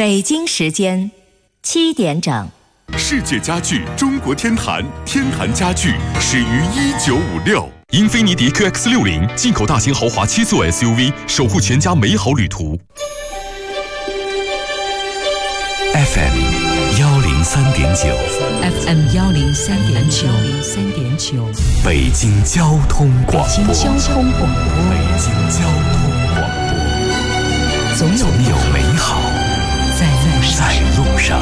北京时间7点整。 世界家具中国天坛，天坛家具始于1956。英菲尼迪 QX60 进口大型豪华7座 SUV， 守护全家美好旅途。 FM 103.9 FM 103.9 北京交通广播。 北京交通广播，总有美好在路上。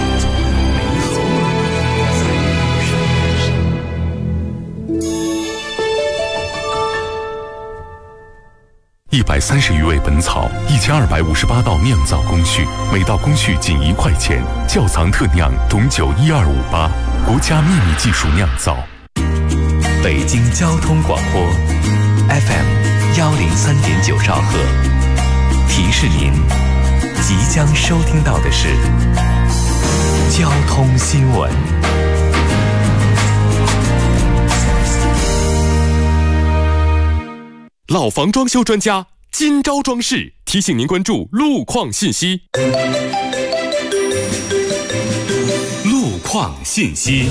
130余味本草，1258道酿造工序，每道工序仅1块钱。窖藏特酿董酒12588，国家秘密技术酿造。 北京交通广播 FM 103.9兆赫，提示您即将收听到的是交通新闻。 老房装修专家金招装饰提醒您关注路况信息。 路况信息。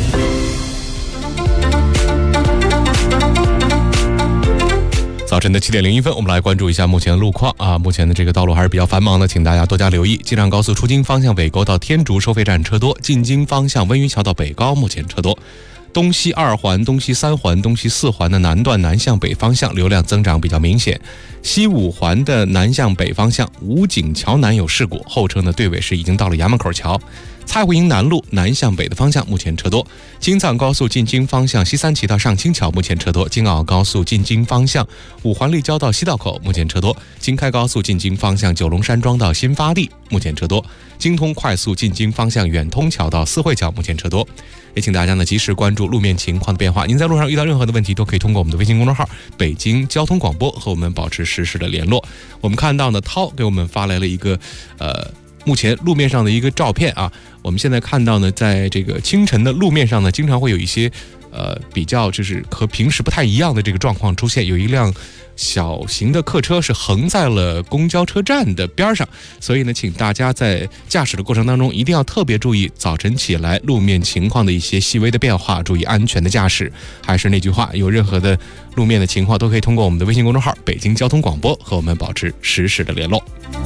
早晨的7点01分，我们来关注一下目前的路况啊。目前的这个道路还是比较繁忙的，请大家多加留意。京藏高速出京方向尾沟到天竺收费站车多，进京方向温榆桥到北高目前车多。东西2环、东西3环、东西4环的南段南向北方向流量增长比较明显。西5环的南向北方向武警桥南有事故，后车呢队尾是已经到了衙门口桥。蔡胡营南路南向北的方向目前车多。京藏高速进京方向西三旗到上清桥目前车多。京澳高速进京方向5环立交到西道口目前车多。京开高速进京方向九龙山庄到新发地目前车多。京通快速进京方向远通桥到四惠桥目前车多。也请大家呢及时关注路面情况的变化。您在路上遇到任何的问题，都可以通过我们的微信公众号北京交通广播和我们保持实时的联络。我们看到呢涛给我们发来了一个目前路面上的一个照片啊。我们现在看到呢，在这个清晨的路面上呢，经常会有一些比较就是和平时不太一样的这个状况出现。有一辆小型的客车是横在了公交车站的边上，所以呢，请大家在驾驶的过程当中一定要特别注意早晨起来路面情况的一些细微的变化，注意安全的驾驶。还是那句话，有任何的路面的情况，都可以通过我们的微信公众号北京交通广播和我们保持实时的联络。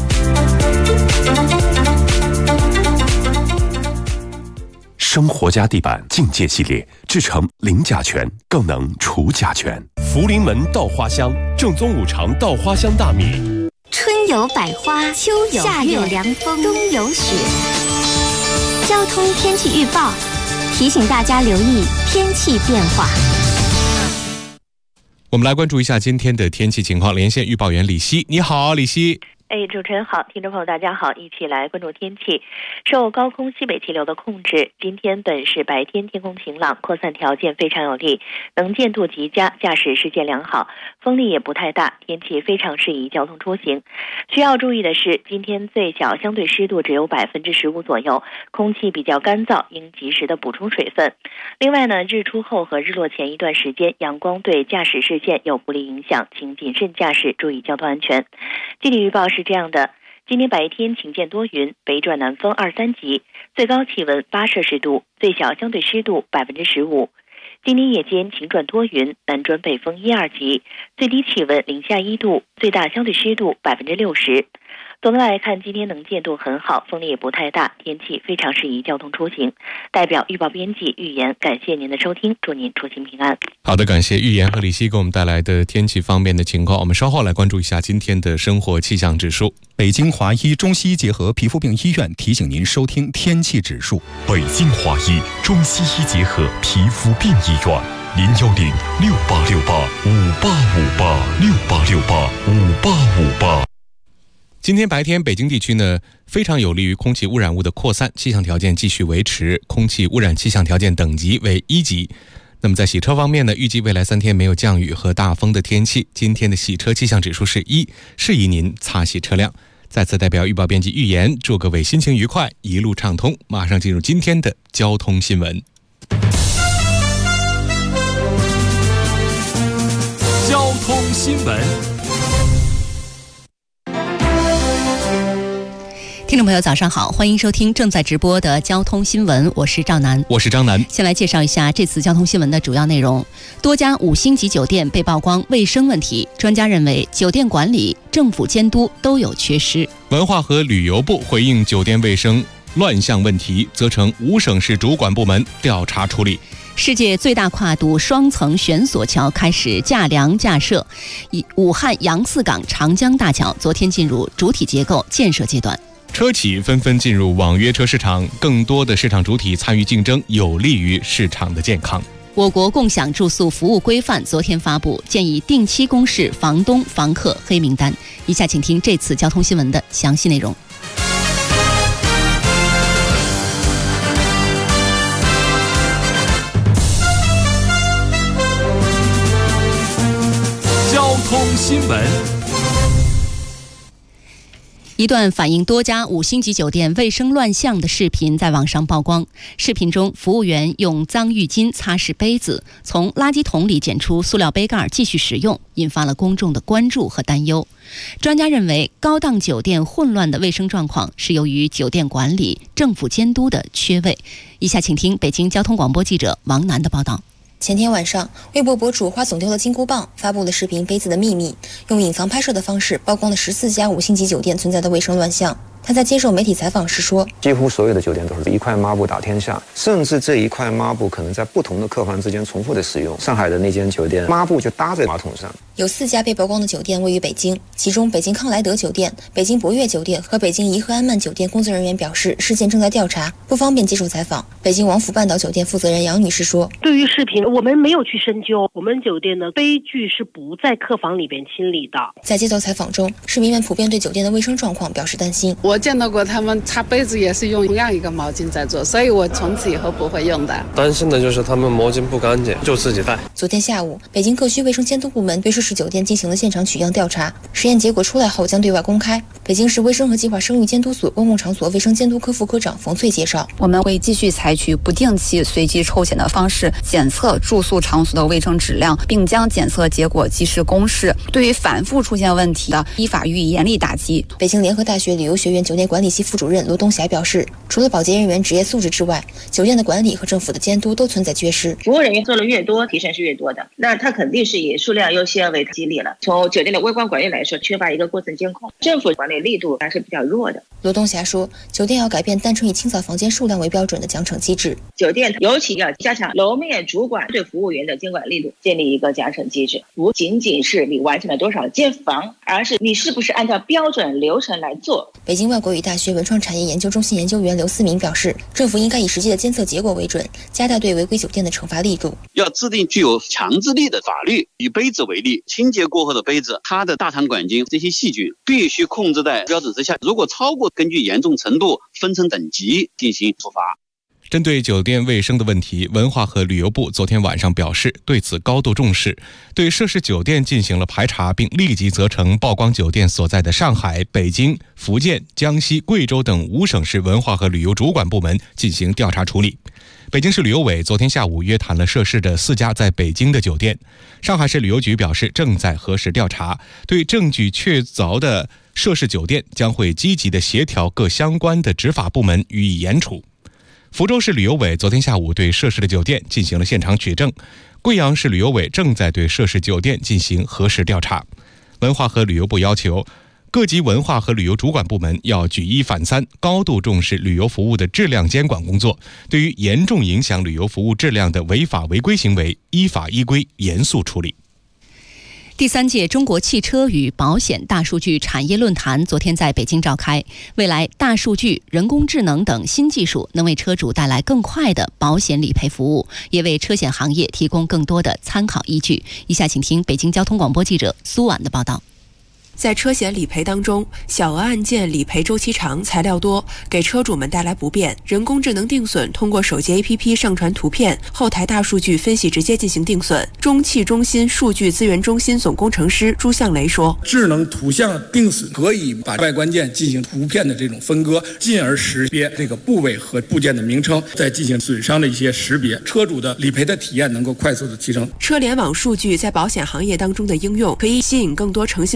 生活家地板境界系列制成零甲醛，更能除甲醛。福临门稻花香，正宗5常稻花香大米。 春有百花，秋有夏有凉风，冬有雪。交通天气预报提醒大家留意天气变化。 我们来关注一下今天的天气情况，连线预报员李希。你好，李希。 主持人好，听众朋友大家好，一起来关注天气。受高空西北气流的控制，今天本市白天天空晴朗，扩散条件非常有利，能见度极佳，驾驶视线良好，风力也不太大，天气非常适宜交通出行。需要注意的是，今天最小相对湿度只有15%左右，空气比较干燥，应及时的补充水分。另外呢，日出后和日落前一段时间，阳光对驾驶视线有不利影响，请谨慎驾驶，注意交通安全。地理预报是这样的，今天白天晴间多云，北转南风2-3级，最高气温8摄氏度，最小相对湿度15%。今天夜间晴转多云，南转北风1-2级，最低气温零下1度，最大相对湿度60%。总的来看，今天能见度很好，风力也不太大，天气非常适宜交通出行。代表预报编辑预言，感谢您的收听，祝您出行平安。 好的，感谢预言和李希给我们带来的天气方面的情况。我们稍后来关注一下今天的生活气象指数。 北京华医中西医结合皮肤病医院提醒您收听天气指数。 北京华医中西医结合皮肤病医院，010-6868-5858，6868-5858。 今天白天北京地区呢非常有利于空气污染物的扩散，气象条件继续维持，空气污染气象条件等级为1级。那么在洗车方面呢，预计未来3天没有降雨和大风的天气，今天的洗车气象指数是1，适宜您擦洗车辆。再次代表预报编辑预言，祝各位心情愉快，一路畅通。马上进入今天的交通新闻。 交通新闻。 听众朋友早上好，欢迎收听正在直播的交通新闻，我是赵楠。 我是张楠。 先来介绍一下这次交通新闻的主要内容。多家5星级酒店被曝光卫生问题，专家认为酒店管理、政府监督都有缺失。 文化和旅游部回应酒店卫生乱象问题，责成5省市主管部门调查处理。 世界最大跨度双层悬索桥开始架梁架设，武汉杨泗港长江大桥昨天进入主体结构建设阶段。 车企纷纷进入网约车市场，更多的市场主体参与竞争，有利于市场的健康。 我国共享住宿服务规范昨天发布，建议定期公示房东、房客黑名单。以下请听这次交通新闻的详细内容。 交通新闻。 一段反映多家5星级酒店卫生乱象的视频在网上曝光。视频中，服务员用脏浴巾擦拭杯子，从垃圾桶里捡出塑料杯盖继续使用，引发了公众的关注和担忧。专家认为，高档酒店混乱的卫生状况是由于酒店管理、政府监督的缺位。以下请听北京交通广播记者王楠的报道。 前天晚上，微博博主花总丢了金箍棒发布了视频《杯子的秘密》，用隐藏拍摄的方式曝光了14家5星级酒店存在的卫生乱象。他在接受媒体采访时说， 几乎所有的酒店都是一块抹布打天下，甚至这一块抹布可能在不同的客房之间重复的使用。上海的那间酒店，抹布就搭在马桶上。 有4家被曝光的酒店位于北京，其中北京康莱德酒店、北京博悦酒店和北京颐和安曼酒店工作人员表示，事件正在调查，不方便接受采访。北京王府半岛酒店负责人杨女士说， 对于视频我们没有去深究，我们酒店的杯具是不在客房里边清理的。 在接受采访中，市民们普遍对酒店的卫生状况表示担心。 我见到过他们擦杯子也是用同样一个毛巾在做，所以我从此以后不会用的。 担心的就是他们毛巾不干净，就自己带。 昨天下午，北京各区卫生监督部门对涉事酒店进行了现场取样调查，实验结果出来后将对外公开。北京市卫生和计划生育监督所公共场所卫生监督科副科长冯翠介绍， 我们会继续采取不定期随机抽检的方式检测住宿场所的卫生质量，并将检测结果及时公示。对于反复出现问题的，依法予以严厉打击。 北京联合大学旅游学院酒店管理系副主任罗东霞表示，除了保洁人员职业素质之外，酒店的管理和政府的监督都存在缺失。 服务人员做了越多，提升是越多的，那他肯定是以数量优先为激励了。从酒店的微观管理来说，缺乏一个过程监控，政府管理力度还是比较弱的。 罗东霞说，酒店要改变单纯以清扫房间数量为标准的奖惩机制， 酒店尤其要加强楼面主管对服务员的监管力度，建立一个奖惩机制，不仅仅是你完成了多少间房，而是你是不是按照标准流程来做。 北京外国语大学文创产业研究中心研究员刘思明表示，政府应该以实际的监测结果为准，加大对违规酒店的惩罚力度， 要制定具有强制力的法律。以杯子为例，清洁过后的杯子，它的大肠杆菌这些细菌必须控制在标准之下，如果超过，根据严重程度分成等级进行处罚。 针对酒店卫生的问题，文化和旅游部昨天晚上表示对此高度重视，对涉事酒店进行了排查，并立即责成曝光酒店所在的上海、北京、福建、江西、贵州等5省市文化和旅游主管部门进行调查处理。北京市旅游委昨天下午约谈了涉事的4家在北京的酒店。上海市旅游局表示正在核实调查，对证据确凿的涉事酒店将会积极的协调各相关的执法部门予以严处。福州市旅游委昨天下午对涉事的酒店进行了现场取证，贵阳市旅游委正在对涉事酒店进行核实调查。文化和旅游部要求各级文化和旅游主管部门要举一反三，高度重视旅游服务的质量监管工作，对于严重影响旅游服务质量的违法违规行为，依法依规严肃处理。 第3届中国汽车与保险大数据产业论坛昨天在北京召开。未来大数据、人工智能等新技术能为车主带来更快的保险理赔服务，也为车险行业提供更多的参考依据。以下请听北京交通广播记者苏婉的报道。 在车险理赔当中，小额案件理赔周期长、材料多，给车主们带来不便。人工智能定损通过手机 APP 上传图片，后台大数据分析直接进行定损。中汽中心数据资源中心总工程师朱向雷说， 智能图像定损可以把外观件进行图片的这种分割，进而识别这个部位和部件的名称，再进行损伤的一些识别，车主的理赔的体验能够快速的提升。 车联网数据在保险行业当中的应用，可以吸引更多诚信度高的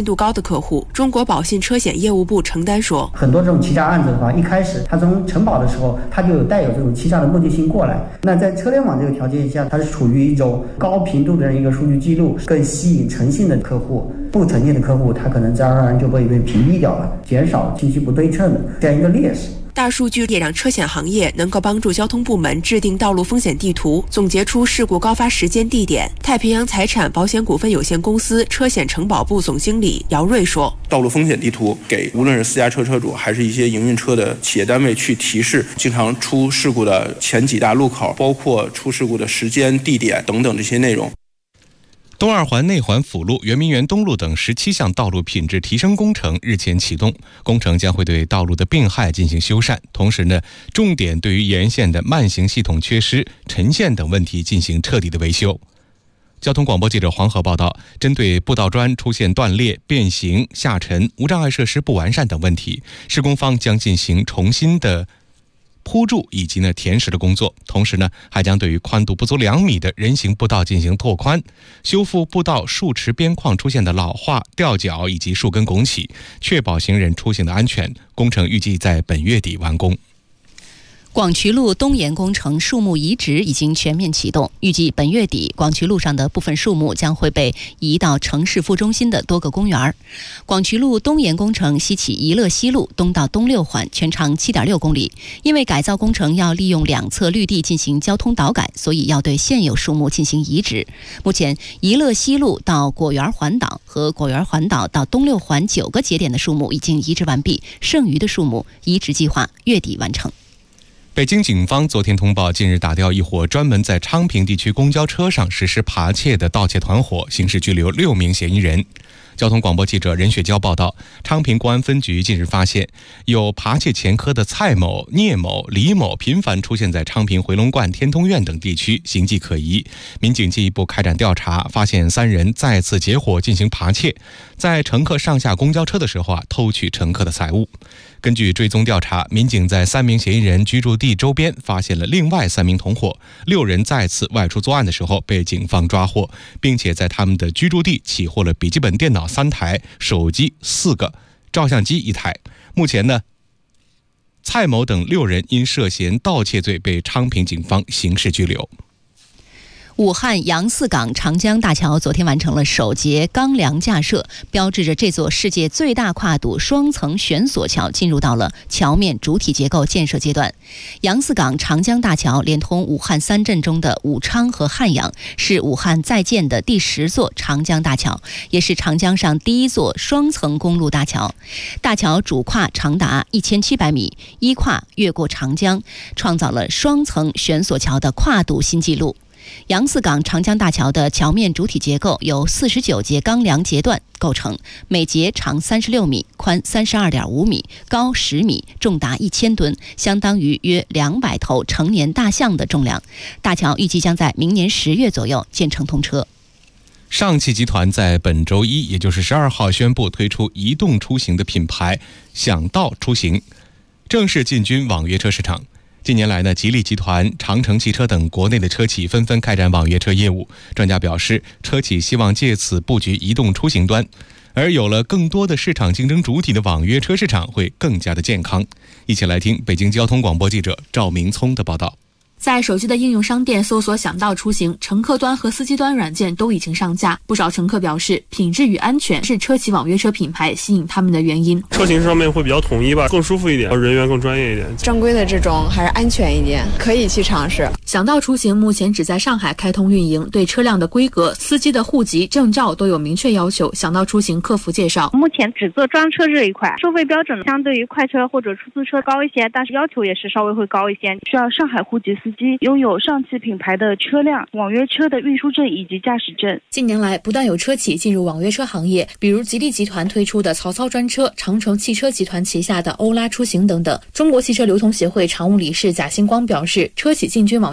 客户。中国保信车险业务部承担说， 很多这种欺诈案子的话，一开始他从承保的时候，他就有带有这种欺诈的目的性过来。那在车联网这个条件下，它是处于一种高频度的一个数据记录，更吸引诚信的客户。不诚信的客户，他可能自然而然就会被屏蔽掉了，减少信息不对称的这样一个劣势。 大数据也让车险行业能够帮助交通部门制定道路风险地图，总结出事故高发时间地点。太平洋财产保险股份有限公司车险承保部总经理姚瑞说， 道路风险地图给无论是私家车车主还是一些营运车的企业单位去提示经常出事故的前几大路口，包括出事故的时间、地点等等这些内容。 东二环内环辅路、圆明园东路等17项道路品质提升工程日前启动，工程将会对道路的病害进行修缮，同时呢，重点对于沿线的慢行系统缺失、沉陷等问题进行彻底的维修。交通广播记者黄河报道，针对步道砖出现断裂、变形、下沉、无障碍设施不完善等问题，施工方将进行重新的铺筑以及填实的工作，同时呢，还将对于宽度不足2米的人行步道进行拓宽，修复步道树池边框出现的老化、掉角以及树根拱起，确保行人出行的安全。工程预计在本月底完工。 广渠路东延工程树木移植已经全面启动，预计本月底，广渠路上的部分树木将会被移到城市副中心的多个公园。广渠路东延工程西起宜乐西路东到东6环，全长7.6公里。因为改造工程要利用两侧绿地进行交通导改，所以要对现有树木进行移植。目前，宜乐西路到果园环岛和果园环岛到东6环9个节点的树木已经移植完毕，剩余的树木移植计划月底完成。 北京警方昨天通报，近日打掉一伙专门在昌平地区公交车上实施扒窃的盗窃团伙，刑事拘留6名嫌疑人。交通广播记者任雪娇报道，昌平公安分局近日发现，有扒窃前科的蔡某、聂某、李某频繁出现在昌平回龙观、天通苑等地区，形迹可疑。民警进一步开展调查，发现3人再次结伙进行扒窃，在乘客上下公交车的时候偷取乘客的财物。根据追踪调查，民警在3名嫌疑人居住地周边发现了另外3名同伙，6人再次外出作案的时候被警方抓获，并且在他们的居住地起获了笔记本电脑3台、手机4个、照相机1台。目前呢，蔡某等6人因涉嫌盗窃罪被昌平警方刑事拘留。 武汉杨泗港长江大桥昨天完成了首节钢梁架设，标志着这座世界最大跨度双层悬索桥进入到了桥面主体结构建设阶段。杨泗港长江大桥连通武汉3镇中的武昌和汉阳，是武汉在建的第10座长江大桥，也是长江上第1座双层公路大桥。大桥主跨长达1700米，一跨越过长江，创造了双层悬索桥的跨度新纪录。杨泗港长江大桥的桥面主体结构由49节钢梁节段构成，每节长36米，宽32.5米，高10米，重达1000吨，相当于约200头成年大象的重量。大桥预计将在明年10月左右建成通车。 上汽集团在本周一，也就是12号宣布推出移动出行的品牌想到出行，正式进军网约车市场。近年来呢，吉利集团、长城汽车等国内的车企纷纷开展网约车业务。专家表示，车企希望借此布局移动出行端，而有了更多的市场竞争主体的网约车市场会更加的健康。一起来听北京交通广播记者赵明聪的报道。 在手机的应用商店搜索想到出行，乘客端和司机端软件都已经上架。不少乘客表示，品质与安全是车企网约车品牌吸引他们的原因。 车型上面会比较统一吧，更舒服一点，人员更专业一点。 正规的这种还是安全一点，可以去尝试。 想到出行目前只在上海开通运营，对车辆的规格、司机的户籍、证照都有明确要求。想到出行客服介绍， 目前只做专车这一块，收费标准相对于快车或者出租车高一些，但是要求也是稍微会高一些，需要上海户籍司机，拥有上汽品牌的车辆、网约车的运输证以及驾驶证。 近年来，不断有车企进入网约车行业，比如吉利集团推出的曹操专车、长城汽车集团旗下的欧拉出行等等。中国汽车流通协会常务理事贾星光表示，车企进军网约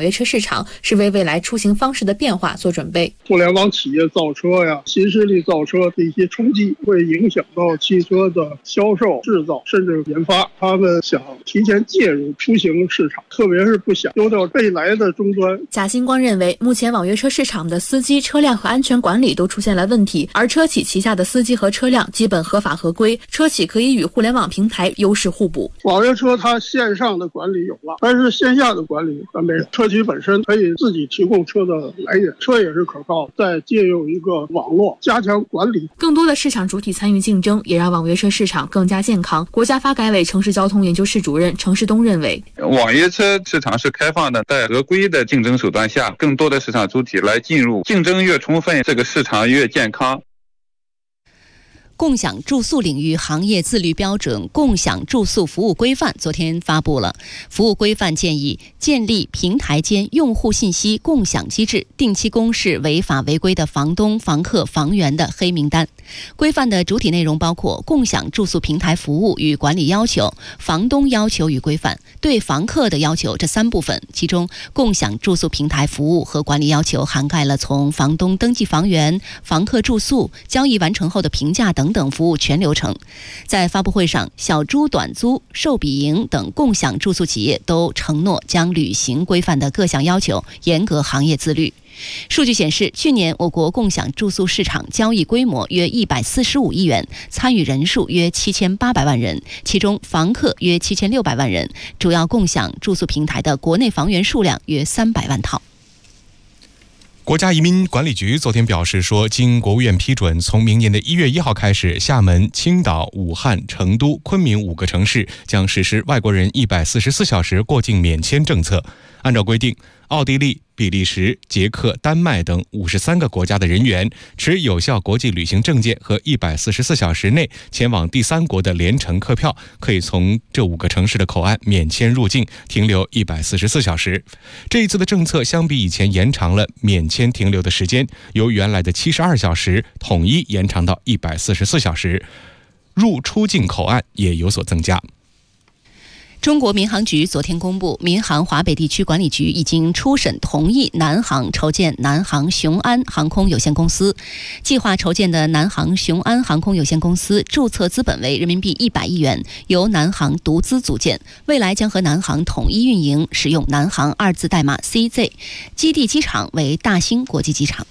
约车市场是为未来出行方式的变化做准备。 互联网企业造车呀，新势力造车的一些冲击，会影响到汽车的销售、制造甚至研发。他们想提前介入出行市场，特别是不想丢掉未来的终端。 贾星光认为，目前网约车市场的司机、车辆和安全管理都出现了问题，而车企旗下的司机和车辆基本合法合规，车企可以与互联网平台优势互补。 网约车它线上的管理有了，但是线下的管理还没有。车企本身可以自己提供车的来源，车也是可靠，再借用一个网络加强管理。 更多的市场主体参与竞争，也让网约车市场更加健康。国家发改委城市交通研究室主任程世东认为， 网约车市场是开放的，在合规的竞争手段下，更多的市场主体来进入，竞争越充分，这个市场越健康。 共享住宿领域行业自律标准《共享住宿服务规范》昨天发布了。服务规范建议建立平台间用户信息共享机制，定期公示违法违规的房东、房客、房源的黑名单。规范的主体内容包括共享住宿平台服务与管理要求、房东要求与规范、对房客的要求这3部分。其中，共享住宿平台服务和管理要求涵盖了从房东登记房源、房客住宿、交易完成后的评价等服务全流程。在发布会上，小猪短租、寿比营等共享住宿企业都承诺将履行规范的各项要求，严格行业自律。数据显示，去年我国共享住宿市场交易规模约145亿元，参与人数约7800万人，其中房客约7600万人，主要共享住宿平台的国内房源数量约300万套。 国家移民管理局昨天表示说，经国务院批准，从明年的1月1号开始，厦门、青岛、武汉、成都、昆明5个城市将实施外国人144小时过境免签政策。按照规定，奥地利、比利时、捷克、丹麦等53个国家的人员持有效国际旅行证件和144小时内前往第3国的联程客票，可以从这5个城市的口岸免签入境，停留144小时。这一次的政策相比以前延长了免签停留的时间，由原来的72小时统一延长到144小时，入出境口岸也有所增加。 中国民航局昨天公布，民航华北地区管理局已经初审同意南航筹建南航雄安航空有限公司。计划筹建的南航雄安航空有限公司注册资本为人民币100亿元，由南航独资组建，未来将和南航统一运营，使用南航2字代码 CZ， 基地机场为大兴国际机场。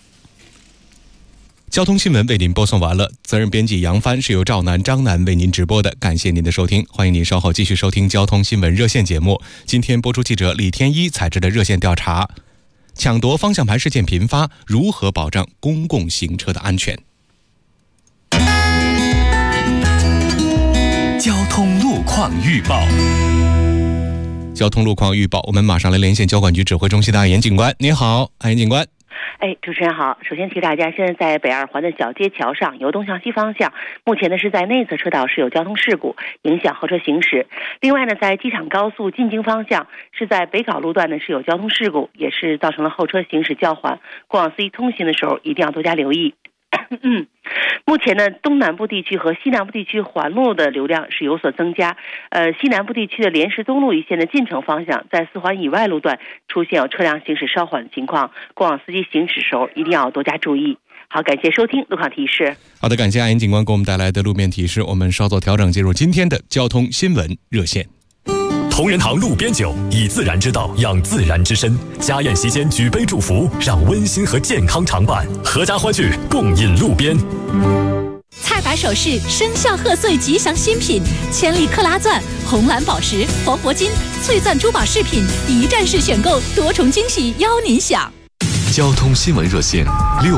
交通新闻为您播送完了，责任编辑杨帆，是由赵楠、张楠为您直播的，感谢您的收听，欢迎您稍后继续收听交通新闻热线节目。今天播出记者李天一采制的热线调查：抢夺方向盘事件频发，如何保障公共行车的安全？ 交通路况预报。 交通路况预报，我们马上来连线交管局指挥中心的安岩警官。您好，安岩警官。 主持人好。首先提大家，现在在北二环的小街桥上，由东向西方向，目前呢是在内侧车道是有交通事故，影响后车行驶。另外呢，在机场高速进京方向，是在北碏路段呢是有交通事故，也是造成了后车行驶较缓。过往司机通行的时候一定要多加留意。目前呢，东南部地区和西南部地区环路的流量是有所增加。西南部地区的莲石东路一线的进城方向，在4环以外路段出现有车辆行驶稍缓的情况，过往司机行驶时候一定要多加注意。好，感谢收听路况提示。 好的，感谢安岩警官给我们带来的路面提示。我们稍作调整，进入今天的交通新闻热线。 同仁堂路边酒，以自然之道养自然之身。家宴席间举杯祝福，让温馨和健康常伴。阖家欢聚，共饮路边。 菜百首饰生肖贺岁吉祥新品，千里克拉钻、红蓝宝石、黄铂金、翠钻珠宝饰品，一站式选购，多重惊喜邀您享。 交通新闻热线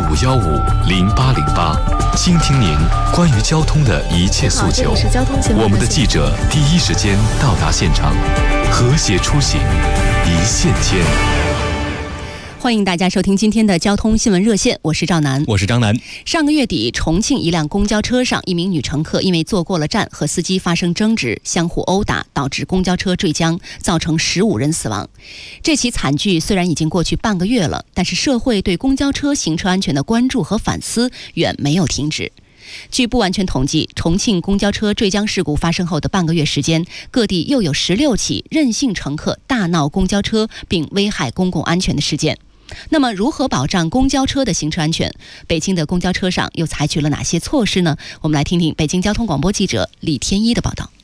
65150808，倾听您关于交通的一切诉求。我们的记者第一时间到达现场，和谐出行，一线牵。 欢迎大家收听今天的交通新闻热线，我是赵楠， 我是张楠。 上个月底，重庆一辆公交车上，一名女乘客因为坐过了站和司机发生争执，相互殴打，导致公交车坠江，造成15人死亡。这起惨剧虽然已经过去半个月了，但是社会对公交车行车安全的关注和反思远没有停止。 据不完全统计，重庆公交车坠江事故发生后的半个月时间，各地又有16起任性乘客大闹公交车并危害公共安全的事件。那么，如何保障公交车的行车安全？北京的公交车上又采取了哪些措施呢？我们来听听北京交通广播记者李天一的报道。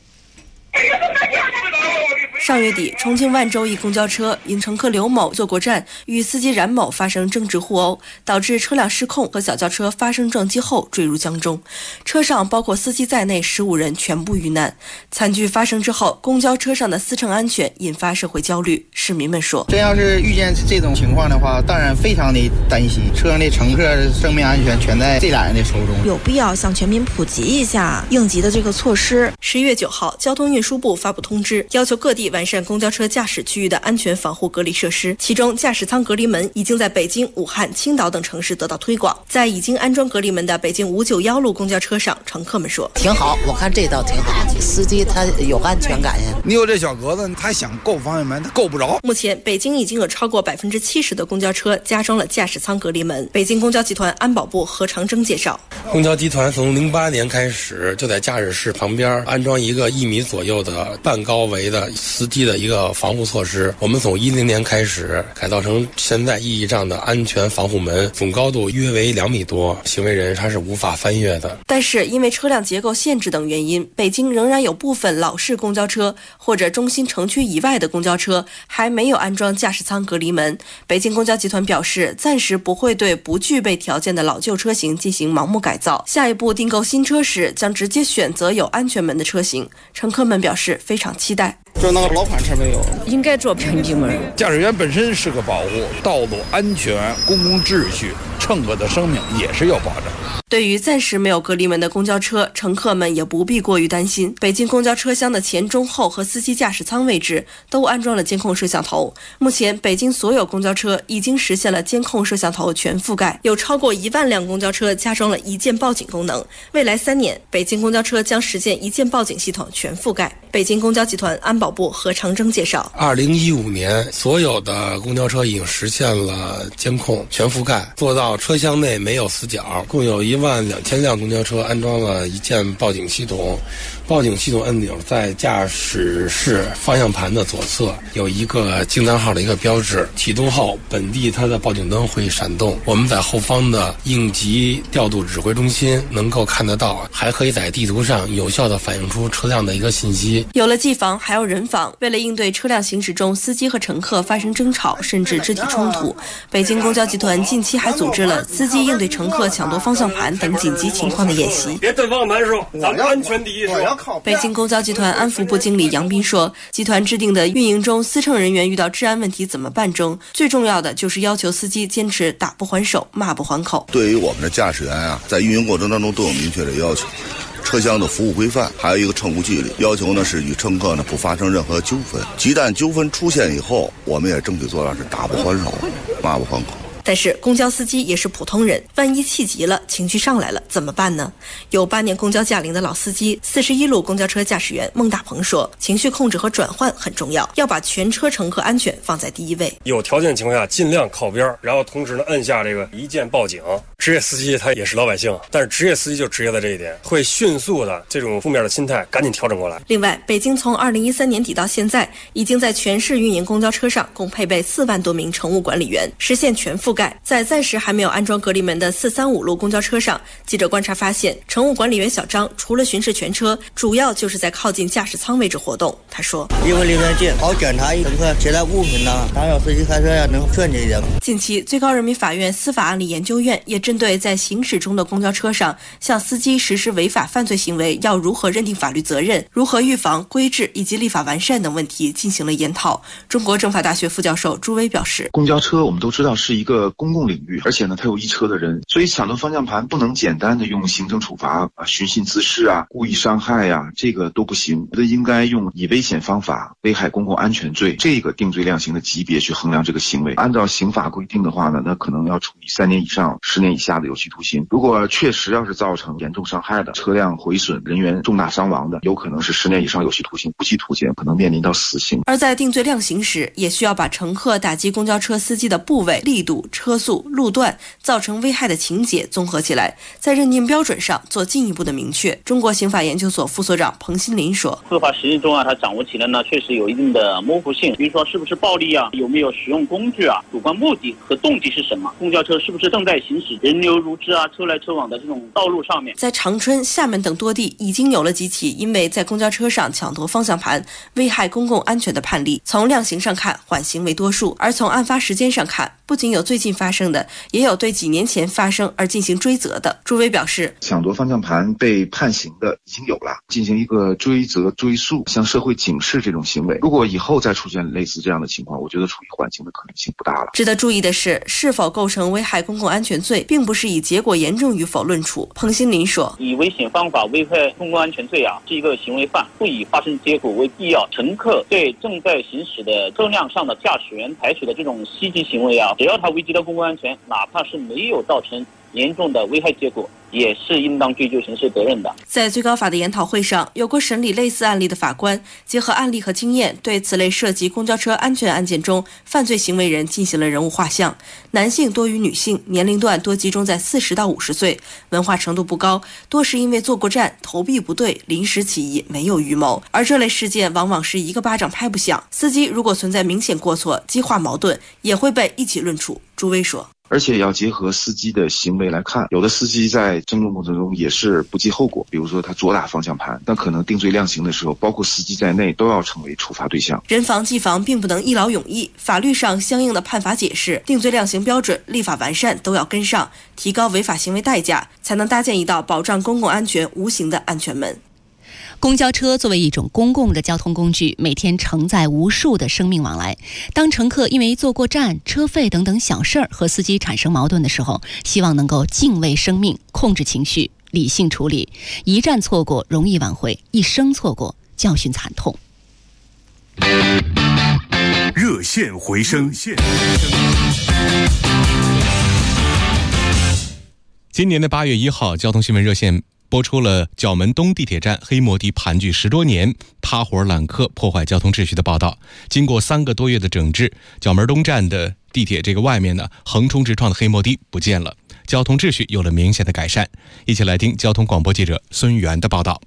上月底，重庆万州一公交车因乘客刘某坐过站，与司机冉某发生争执互殴，导致车辆失控和小轿车发生撞击后坠入江中。车上包括司机在内15人全部遇难。惨剧发生之后，公交车上的司乘安全引发社会焦虑。市民们说：“ 真要是遇见这种情况的话，当然非常的担心，车上的乘客生命安全全在这俩人的手中。 有必要向全民普及一下应急的这个措施。”11月9号，交通运输部发布通知，要求各地完善公交车驾驶区域的安全防护隔离设施，其中驾驶舱隔离门已经在北京、武汉、青岛等城市得到推广。在已经安装隔离门的北京591路公交车上，乘客们说：“ 挺好，我看这倒挺好，司机他有安全感呀。 你有这小格子，他想够方向盘，他够不着。” 目前，北京已经有超过70%的公交车加装了驾驶舱隔离门。北京公交集团安保部何长征介绍， 公交集团从08年开始就在驾驶室旁边安装一个1米左右的半高围的司机的一个防护措施。我们从10年开始改造成现在意义上的安全防护门，总高度约为2米多，行为人他是无法翻越的。 但是因为车辆结构限制等原因，北京仍然有部分老式公交车或者中心城区以外的公交车还没有安装驾驶舱隔离门。北京公交集团表示，暂时不会对不具备条件的老旧车型进行盲目改造，下一步订购新车时将直接选择有安全门的车型。乘客们表示非常期待。 就那个老款车没有， 应该做屏蔽门。 驾驶员本身是个保护，道路安全、公共秩序、乘客的生命也是要保障。 对于暂时没有隔离门的公交车，乘客们也不必过于担心。北京公交车厢的前、中、后和司机驾驶舱位置都安装了监控摄像头。目前，北京所有公交车已经实现了监控摄像头全覆盖，有超过1万辆公交车加装了一键报警功能。未来3年，北京公交车将实现一键报警系统全覆盖。北京公交集团安保部何长征介绍 ，2015年所有的公交车已经实现了监控全覆盖，做到车厢内没有死角，共有12000辆公交车安装了一键报警系统。报警系统按钮在驾驶室方向盘的左侧有一个惊叹号的一个标志，启动后本地它的报警灯会闪动，我们在后方的应急调度指挥中心能够看得到，还可以在地图上有效地反映出车辆的一个信息。 有了机房还有人防，为了应对车辆行驶中司机和乘客发生争吵甚至肢体冲突，北京公交集团近期还组织了司机应对乘客抢夺方向盘等紧急情况的演习。 别对方向盘说，咱们安全第一。 北京公交集团安福部经理杨斌说，集团制定的运营中司乘人员遇到治安问题怎么办中，最重要的就是要求司机坚持打不还手，骂不还口。 对于我们的驾驶员啊，在运营过程当中都有明确的要求，车厢的服务规范，还有一个乘务纪律要求呢，是与乘客呢不发生任何纠纷。一旦纠纷出现以后，我们也争取做到是打不还手，骂不还口。 但是公交司机也是普通人，万一气急了，情绪上来了怎么办呢？有8年公交驾龄的老司机41路公交车驾驶员孟大鹏说，情绪控制和转换很重要，要把全车乘客安全放在第一位。 有条件情况下尽量靠边，然后同时呢按下这个一键报警。职业司机他也是老百姓，但是职业司机就职业在这一点，会迅速的这种负面的心态赶紧调整过来。 另外，北京从2013年底到现在，已经在全市运营公交车上共配备4万多名乘务管理员，实现全覆盖。在暂时还没有安装隔离门的435路公交车上，记者观察发现，乘务管理员小张除了巡视全车，主要就是在靠近驾驶舱位置活动。他说， 因为离得近，好检查乘客携带物品呢，打扰司机开车呀，能劝解一点。 近期，最高人民法院司法案例研究院也针对在行驶中的公交车上向司机实施违法犯罪行为，要如何认定法律责任、如何预防、规制以及立法完善等问题进行了研讨。中国政法大学副教授朱威表示， 公交车我们都知道是一个公共领域，而且呢，它有1车的人，所以抢夺方向盘不能简单的用行政处罚寻衅滋事故意伤害这个都不行，这应该用以危险方法危害公共安全罪这个定罪量刑的级别去衡量这个行为。按照刑法规定的话呢，那可能要处以3年以上10年以下的有期徒刑。如果确实要是造成严重伤害的、车辆毁损、人员重大伤亡的，有可能是10年以上有期徒刑，无期徒刑，可能面临到死刑。 而在定罪量刑时，也需要把乘客打击公交车司机的部位、力度、 车速、路段造成危害的情节综合起来，在认定标准上做进一步的明确。中国刑法研究所副所长彭新林说：“ 司法实践中它掌握起来呢，确实有一定的模糊性。比如说是不是暴力啊，有没有使用工具啊，主观目的和动机是什么？公交车是不是正在行驶人流如织啊、车来车往的这种道路上面？” 在长春、厦门等多地已经有了几起因为在公交车上抢夺方向盘危害公共安全的判例。从量刑上看，缓刑为多数；而从案发时间上看，不仅有最近发生的，也有对几年前发生而进行追责的。朱威表示， 抢夺方向盘被判刑的已经有了，进行一个追责追诉，向社会警示这种行为。如果以后再出现类似这样的情况，我觉得处以缓刑的可能性不大了。 值得注意的是，是否构成危害公共安全罪，并不是以结果严重与否论处。彭新林说：“ 以危险方法危害公共安全罪是一个行为犯，不以发生结果为必要。乘客对正在行驶的车辆上的驾驶员采取的这种袭击行为只要他危及到公共安全，哪怕是没有造成严重的危害结果，也是应当追究刑事责任的。”在最高法的研讨会上，有过审理类似案例的法官结合案例和经验，对此类涉及公交车安全案件中犯罪行为人进行了人物画像。男性多于女性，年龄段多集中在40到50岁，文化程度不高，多是因为坐过站、投币不对、临时起意，没有预谋。而这类事件往往是一个巴掌拍不响，司机如果存在明显过错、激化矛盾，也会被一起论处。朱威说：“ 而且要结合司机的行为来看，有的司机在争论过程中也是不计后果，比如说他左打方向盘，但可能定罪量刑的时候，包括司机在内都要成为处罚对象。 人防技防并不能一劳永逸，法律上相应的判罚解释、定罪量刑标准、立法完善都要跟上，提高违法行为代价，才能搭建一道保障公共安全无形的安全门。” 公交车作为一种公共的交通工具，每天承载无数的生命往来。当乘客因为坐过站、车费等等小事儿和司机产生矛盾的时候，希望能够敬畏生命，控制情绪，理性处理。一站错过容易挽回，一生错过教训惨痛。 热线回声。 今年的8月1号，交通新闻热线播出了角门东地铁站黑摩的盘踞10多年，趴活揽客破坏交通秩序的报道。经过3个多月的整治，角门东站的地铁这个外面呢，横冲直撞的黑摩的不见了，交通秩序有了明显的改善。一起来听交通广播记者孙源的报道。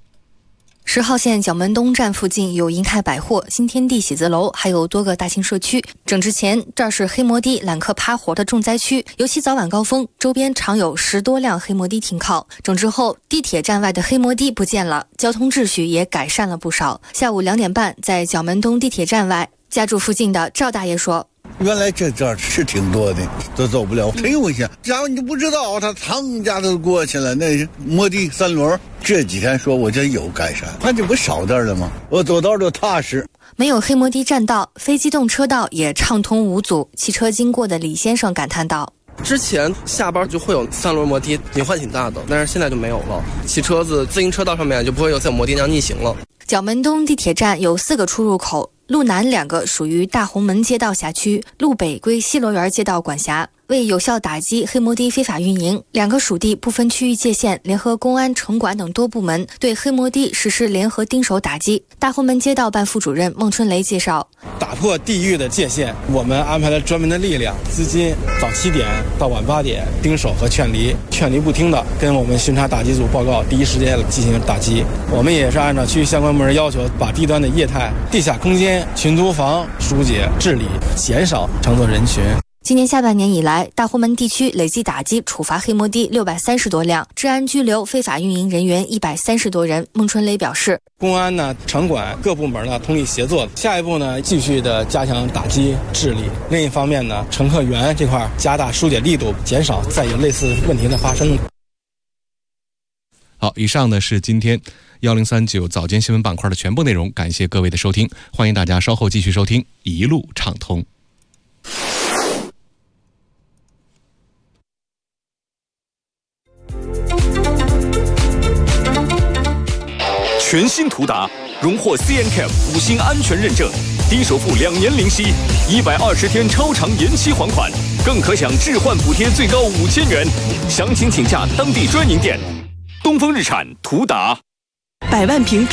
10号线角门东站附近有银泰百货、新天地写字楼，还有多个大型社区。整治前，这儿是黑摩的揽客趴活的重灾区，尤其早晚高峰，周边常有10多辆黑摩的停靠。整治后，地铁站外的黑摩的不见了，交通秩序也改善了不少。下午2点半，在角门东地铁站外，家住附近的赵大爷说：“ 原来这是挺多的，都走不了，挺危险。家伙你就不知道，他趟家都过去了。那摩的3轮，这几天说我这有改善，看这不少点了吗？我走道都踏实。” 没有黑摩的占道，非机动车道也畅通无阻。骑车经过的李先生感叹道：“ 之前下班就会有3轮摩的，隐患挺大的，但是现在就没有了。骑车子自行车道上面就不会有像摩的那样逆行了。” 角门东地铁站有4个出入口，路南2个属于大红门街道辖区，路北归西罗园街道管辖。为有效打击黑摩的非法运营，2个属地不分区域界限联合公安、城管等多部门对黑摩的实施联合盯守打击。大红门街道办副主任孟春雷介绍：“ 打破地域的界限，我们安排了专门的力量、资金，早7点到晚8点盯守和劝离，劝离不听的跟我们巡查打击组报告，第一时间进行打击。我们也是按照区域相关部门要求，把低端的业态、地下空间、群租房疏解治理，减少乘坐人群。” 今年下半年以来，大红门地区累计打击处罚黑摩的630多辆，治安拘留非法运营人员130多人。孟春雷表示， 公安呢、城管各部门呢通力协作，下一步呢继续的加强打击治理。另一方面呢，乘客源这块加大疏解力度，减少再有类似问题的发生。 好，以上呢是今天1039早间新闻板块的全部内容，感谢各位的收听，欢迎大家稍后继续收听一路畅通。 全新途达荣获 CNCAP 5星安全认证，低首付2年零息，120天超长延期还款，更可享置换补贴最高5000元。详情请假当地专营店。东风日产途达。 100万平